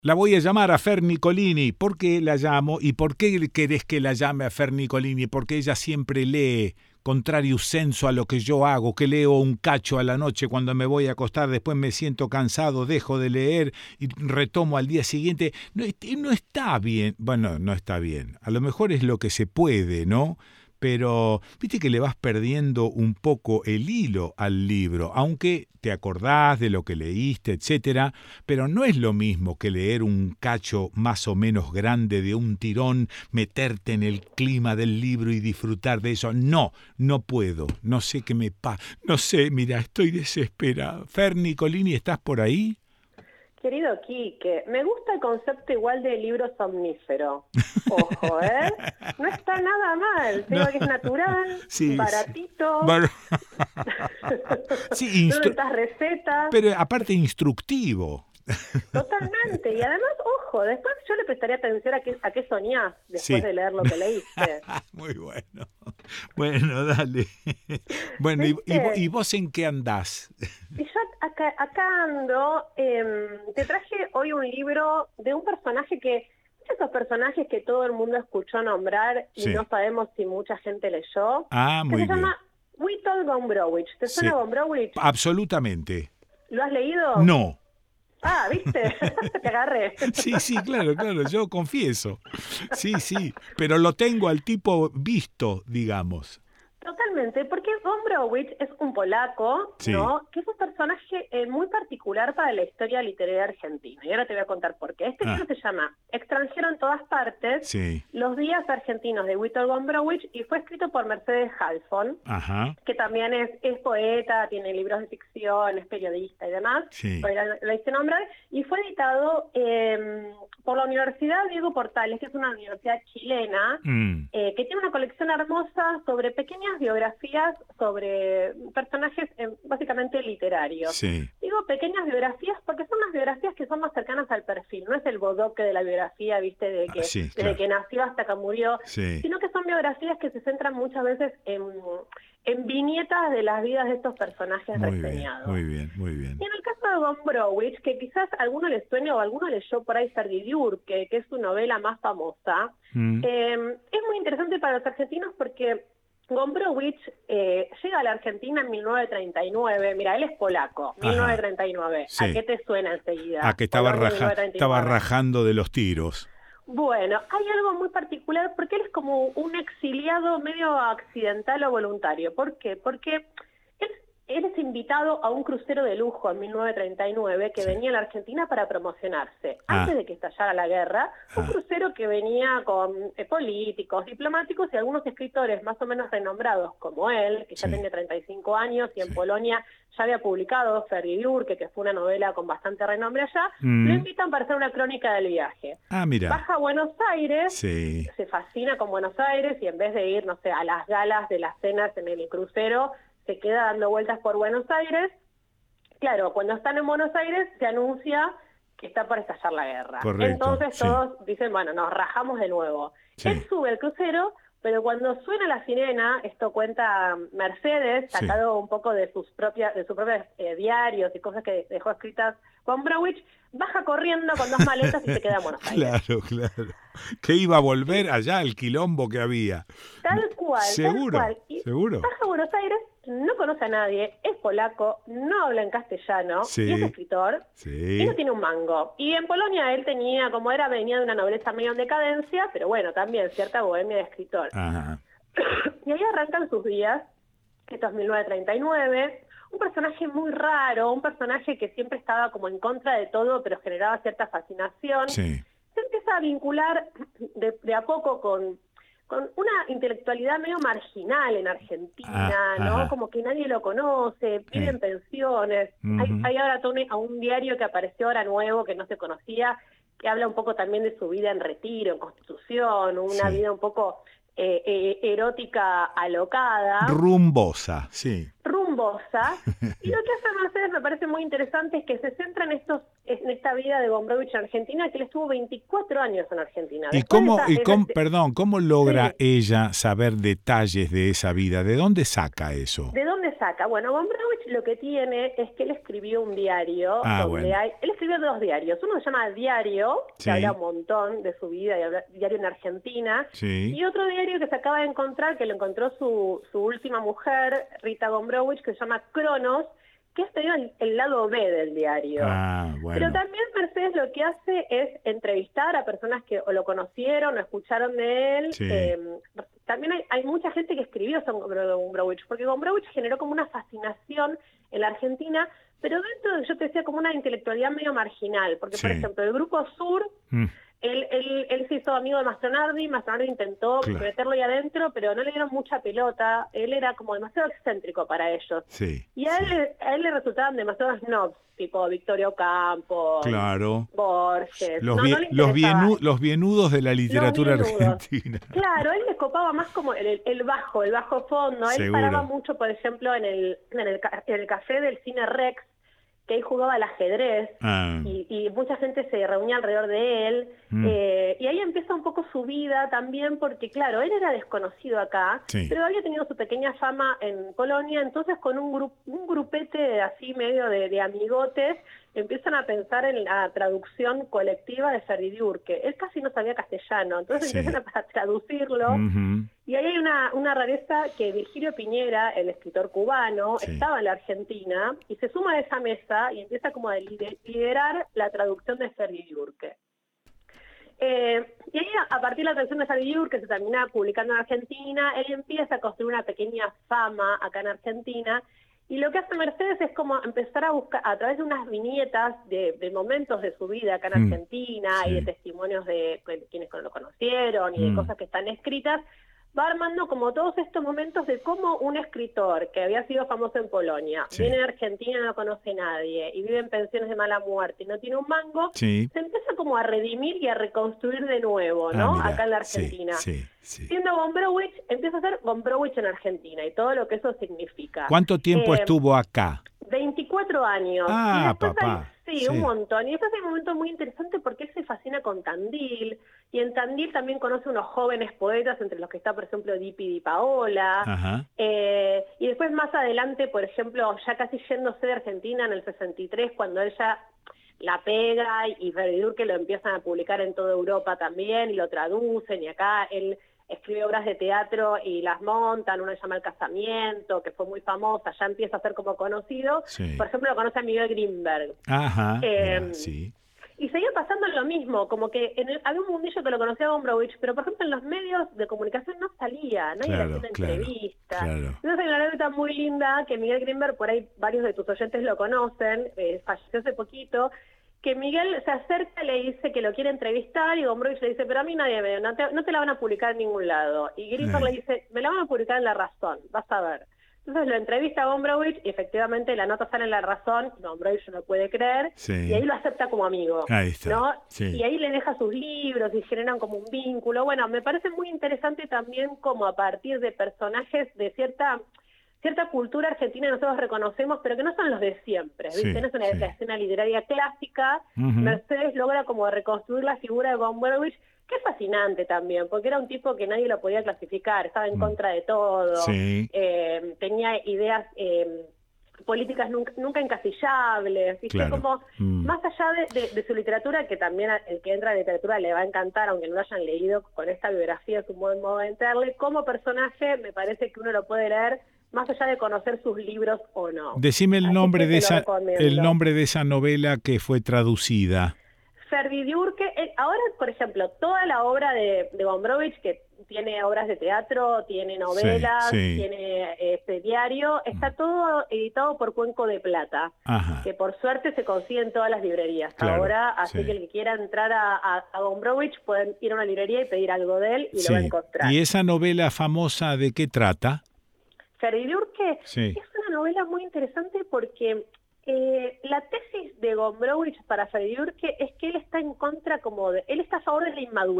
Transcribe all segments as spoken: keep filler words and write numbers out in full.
La voy a llamar a Fer Nicolini. ¿Por qué la llamo? ¿Y por qué querés que la llame a Fer Nicolini? Porque ella siempre lee, contrario senso a lo que yo hago, que leo un cacho a la noche cuando me voy a acostar, después me siento cansado, dejo de leer y retomo al día siguiente. No, no está bien. Bueno, no está bien. A lo mejor es lo que se puede, ¿no? Pero viste que le vas perdiendo un poco el hilo al libro, aunque te acordás de lo que leíste, etcétera, pero no es lo mismo que leer un cacho más o menos grande de un tirón, meterte en el clima del libro y disfrutar de eso. No, no puedo, no sé qué me pasa, no sé, mira, estoy desesperado. Fer Nicolini, ¿estás por ahí? Querido Quique, me gusta el concepto igual de libro somnífero. Ojo, ¿eh? No está nada mal. Te No. digo que es natural, Sí, baratito. Sí, Bar... sí, no instru... necesitas recetas. Pero aparte instructivo. Totalmente. Y además, ojo, después yo le prestaría atención a qué, a qué soñás después Sí. de leer lo que leíste. Muy bueno. Bueno, dale. Bueno, ¿y, y, vos, ¿y vos en qué andás? Y yo acá, acá ando, eh, te traje hoy un libro de un personaje que, esos personajes que todo el mundo escuchó nombrar y sí. no sabemos si mucha gente leyó, ah, muy que se bien. llama Witold Gombrowicz. ¿Te suena sí. Gombrowicz? Absolutamente. ¿Lo has leído? No. Ah, ¿viste? Te agarré. Sí, sí, claro, claro, yo confieso. Sí, sí, pero lo tengo al tipo visto, digamos. Totalmente, porque Gombrowicz es un polaco, sí. ¿no? Que es un personaje eh, muy particular para la historia literaria argentina. Y ahora te voy a contar por qué. Este ah. libro se llama Extranjero en todas partes, sí. Los días argentinos de Witold Gombrowicz, y fue escrito por Mercedes Halfon, Ajá. que también es, es poeta, tiene libros de ficción, es periodista y demás, sí. la, la hice nombrar, y fue editado eh, por la Universidad Diego Portales, que es una universidad chilena, mm. eh, que tiene una colección hermosa sobre pequeñas biografías sobre personajes eh, básicamente literarios. Sí. Digo pequeñas biografías porque son las biografías que son más cercanas al perfil, no es el bodoque de la biografía, viste, de que, ah, sí, desde claro. que nació hasta que murió, sí. sino que son biografías que se centran muchas veces en, en viñetas de las vidas de estos personajes muy reseñados. Bien, muy bien, muy bien. Y en el caso de Gombrowicz, que quizás a alguno le suene o alguno leyó por ahí Ferdidiur, que, que es su novela más famosa, mm. eh, es muy interesante para los argentinos porque Gombrowicz eh, llega a la Argentina en mil novecientos treinta y nueve. Mira, él es polaco, mil novecientos treinta y nueve. Sí. ¿A qué te suena enseguida? A que estaba, raja, estaba rajando de los tiros. Bueno, hay algo muy particular porque él es como un exiliado medio accidental o voluntario. ¿Por qué? Porque él, él es invitado a un crucero de lujo en mil novecientos treinta y nueve que sí. venía a la Argentina para promocionarse. Ah. Antes de que estallara la guerra, un ah. crucero que venía con eh, políticos, diplomáticos y algunos escritores más o menos renombrados como él, que ya sí. tenía treinta y cinco años y en sí. Polonia ya había publicado Ferdidiur, que, que fue una novela con bastante renombre allá, mm. lo invitan para hacer una crónica del viaje. Ah, mira. Baja a Buenos Aires, sí. se fascina con Buenos Aires y en vez de ir, no sé, a las galas de las cenas en el crucero, se queda dando vueltas por Buenos Aires. Claro, cuando están en Buenos Aires se anuncia que está por estallar la guerra. Correcto, Entonces sí. todos dicen, bueno, nos rajamos de nuevo. Sí. Él sube el crucero, pero cuando suena la sirena, esto cuenta Mercedes, sacado sí. un poco de sus propias, de sus propios eh, diarios y cosas que dejó escritas Gombrowicz, baja corriendo con dos maletas y se queda en Buenos Aires. Claro, claro. Que iba a volver allá al quilombo que había. Tal cual, seguro, tal cual. Y seguro. Baja a Buenos Aires, no conoce a nadie, es polaco, no habla en castellano, sí. y es escritor, sí. y no tiene un mango. Y en Polonia él tenía, como era, venía de una nobleza medio en decadencia, pero bueno, también cierta bohemia de escritor. Ajá. Y ahí arrancan sus días, esto es mil novecientos treinta y nueve, un personaje muy raro, un personaje que siempre estaba como en contra de todo, pero generaba cierta fascinación. Sí. Se empieza a vincular de, de a poco con, con una intelectualidad medio marginal en Argentina, ah, ¿no? Ajá. Como que nadie lo conoce, piden sí. pensiones. Uh-huh. Hay, hay ahora todo un, a un diario que apareció ahora nuevo, que no se conocía, que habla un poco también de su vida en retiro, en Constitución, una sí. vida un poco... Eh, eh, erótica alocada. Rumbosa, sí. rumbosa, y lo que hace Mercedes me parece muy interesante es que se centra en estos en esta vida de Gombrowicz en Argentina, que él estuvo veinticuatro años en Argentina. ¿Y Después cómo, esa, y cómo esa, perdón, cómo logra sí. ella saber detalles de esa vida? ¿De dónde saca eso? ¿De dónde saca? Bueno, Gombrowicz lo que tiene es que él escribió un diario, Ah, donde bueno. hay, él escribió dos diarios, uno se llama Diario, que Sí. habla un montón de su vida, y habla, diario en Argentina, Sí. y otro diario que se acaba de encontrar, que lo encontró su, su última mujer, Rita Gombrowicz, que se llama Cronos, que es el, el lado B del diario. Ah, bueno. Pero también Mercedes lo que hace es entrevistar a personas que o lo conocieron o escucharon de él. Sí. Eh, también hay, hay mucha gente que escribió sobre Gombrowicz, porque Gombrowicz generó como una fascinación en la Argentina, pero dentro de, yo te decía, como una intelectualidad medio marginal, porque Sí. por ejemplo el Grupo Sur... Mm. Él, él, él se hizo amigo de Mastronardi, Mastronardi intentó Claro. meterlo ahí adentro, pero no le dieron mucha pelota, él era como demasiado excéntrico para ellos. Sí, Y a él, sí. le- a él le resultaban demasiados snobs, tipo Victorio Ocampo, Claro. Borges. Los, no, bien, no le los, interesaba. bienu- los bienudos de la literatura Los bienudos. argentina. Claro, a él le copaba más como el, el bajo, el bajo fondo. Él Seguro. paraba mucho, por ejemplo, en el, en el, ca- en el café del Cine Rex, que él jugaba al ajedrez, Ah. y, y mucha gente se reunía alrededor de él, Mm. eh, y ahí empieza un poco su vida también, porque claro, él era desconocido acá, Sí. pero había tenido su pequeña fama en Polonia, entonces con un, gru un grupete así medio de, de amigotes, empiezan a pensar en la traducción colectiva de Ferdiurque. Él casi no sabía castellano, entonces Sí. empiezan a traducirlo, Ujú. y ahí hay una, una rareza que Virgilio Piñera, el escritor cubano, Sí. estaba en la Argentina y se suma a esa mesa y empieza como a lider- liderar la traducción de Ferdiurque. Eh, y ahí a, a partir de la traducción de Ferdiurque, que se termina publicando en Argentina, él empieza a construir una pequeña fama acá en Argentina. Y lo que hace Mercedes es como empezar a buscar, a través de unas viñetas de, de momentos de su vida acá en Mm. Argentina, Sí. y de testimonios de, de quienes lo conocieron y de Mm. cosas que están escritas, va armando como todos estos momentos de cómo un escritor que había sido famoso en Polonia, Sí. viene a Argentina y no conoce a nadie, y vive en pensiones de mala muerte y no tiene un mango, Sí. se empieza como a redimir y a reconstruir de nuevo, ¿no? Ah, mira. Acá en la Sí, Argentina. sí, sí. Siendo Gombrowicz, empieza a ser Gombrowicz en Argentina y todo lo que eso significa. ¿Cuánto tiempo Eh, estuvo acá? veinticuatro años. Ah, y después papá. Hay, sí, Sí. un montón. Y después hay un momento muy interesante porque él se fascina con Tandil. Y en Tandil también conoce unos jóvenes poetas, entre los que está, por ejemplo, Dipi Di Paola. Ajá. Eh, y después más adelante, por ejemplo, ya casi yéndose de Argentina en el sesenta y tres, cuando él ya la pega y Ferdiurque lo empiezan a publicar en toda Europa también y lo traducen, y acá él escribe obras de teatro y las montan, uno se llama El Casamiento, que fue muy famosa, ya empieza a ser como conocido. Sí. Por ejemplo, lo conoce a Miguel Grinberg. Ajá. Eh, Mira, sí. Y seguía pasando lo mismo, como que en el, había un mundillo que lo conocía a Gombrowicz, pero por ejemplo en los medios de comunicación no salía, nadie le Claro, hacía una claro, entrevista. claro. Entonces hay una anécdota muy linda que Miguel Grinberg, por ahí varios de tus oyentes lo conocen, eh, falleció hace poquito, que Miguel se acerca y le dice que lo quiere entrevistar y Gombrowicz le dice, pero a mí nadie me, no te, no te la van a publicar en ningún lado. Y Grinberg Ay. le dice, me la van a publicar en La Razón, vas a ver. Entonces lo entrevista a Gombrowicz y efectivamente la nota sale en La Razón, Gombrowicz no puede creer, Sí. y ahí lo acepta como amigo. Ahí está, ¿no? sí. Y ahí le deja sus libros y generan como un vínculo. Bueno, me parece muy interesante también como a partir de personajes de cierta cierta cultura argentina que nosotros reconocemos, pero que no son los de siempre, ¿viste? Sí, No es una sí. la escena literaria clásica. Ujú. Mercedes logra como reconstruir la figura de Gombrowicz, que es fascinante también, porque era un tipo que nadie lo podía clasificar, estaba en Mm. contra de todo, Sí. eh, tenía ideas eh, políticas nunca, nunca encasillables, ¿viste? Claro. Como Mm. más allá de, de, de su literatura, que también a- el que entra a la literatura le va a encantar, aunque no lo hayan leído, con esta biografía es un buen modo de entrarle, como personaje me parece que uno lo puede leer más allá de conocer sus libros o no. Decime el Así nombre que de te lo esa recomiendo. el nombre de esa novela que fue traducida. Ferdiurque, eh, ahora, por ejemplo, toda la obra de, de Gombrowicz, que tiene obras de teatro, tiene novelas, Sí, sí. tiene este diario, está todo editado por Cuenco de Plata, Ajá. que por suerte se consigue en todas las librerías Claro, ahora, así sí. que el que quiera entrar a, a, a Gombrowicz pueden ir a una librería y pedir algo de él y Sí. lo va a encontrar. ¿Y esa novela famosa de qué trata? Ferdiurque Sí. es una novela muy interesante porque eh, la tesis de Gombrowicz para Ferdiurque es que él está en contra como de, él está a favor de la inmadurez.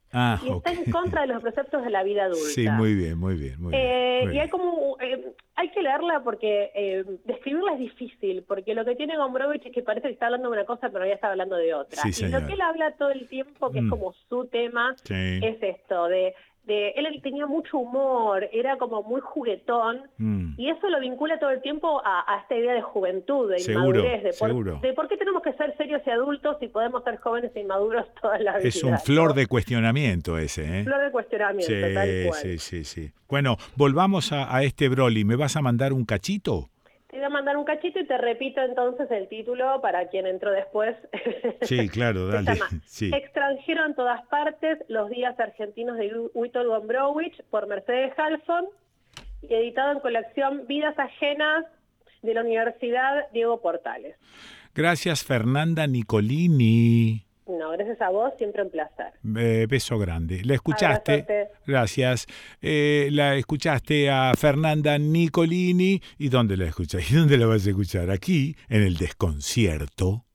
Ah, y está okay. en contra de los preceptos de la vida adulta. Sí, muy bien, muy bien. Muy eh, bien muy y hay bien. como, eh, hay que leerla porque eh, describirla es difícil, porque lo que tiene Gombrowicz es que parece que está hablando de una cosa, pero ya está hablando de otra. Sí, y señor. lo que él habla todo el tiempo, que Mm. es como su tema, Sí. es esto, de, de él tenía mucho humor, era como muy juguetón, Mm. y eso lo vincula todo el tiempo a, a esta idea de juventud, de Seguro, inmadurez, de por, seguro. de por qué tenemos que ser serios y adultos si podemos ser jóvenes e inmaduros toda la vida. Es un flor ¿no? de cuestionamiento ese, ¿eh? Flor de cuestionamiento, Sí, tal cual. sí, sí, sí. Bueno, volvamos a, a este Broly. ¿Me vas a mandar un cachito? Te voy a mandar un cachito y te repito entonces el título para quien entró después. Sí, claro, Se dale. llama Sí. Extranjero en todas partes, los días argentinos de Witold Gombrowicz por Mercedes Halfon y editado en colección Vidas Ajenas de la Universidad Diego Portales. Gracias, Fernanda Nicolini. No, gracias a vos, siempre un placer. Eh, beso grande. ¿La escuchaste? Abrazote. Gracias. Eh, la escuchaste a Fernanda Nicolini. ¿Y dónde la escuchás? ¿Y dónde la vas a escuchar? Aquí, en el Desconcierto.